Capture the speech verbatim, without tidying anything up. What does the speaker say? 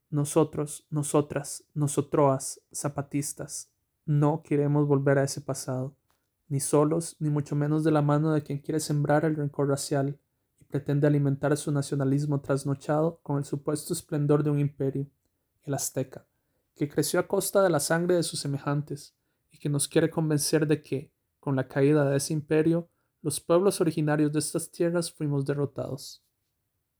Nosotros, nosotras, nosotroas, zapatistas, no queremos volver a ese pasado, ni solos, ni mucho menos de la mano de quien quiere sembrar el rencor racial y pretende alimentar su nacionalismo trasnochado con el supuesto esplendor de un imperio, el azteca, que creció a costa de la sangre de sus semejantes y que nos quiere convencer de que, con la caída de ese imperio, los pueblos originarios de estas tierras fuimos derrotados.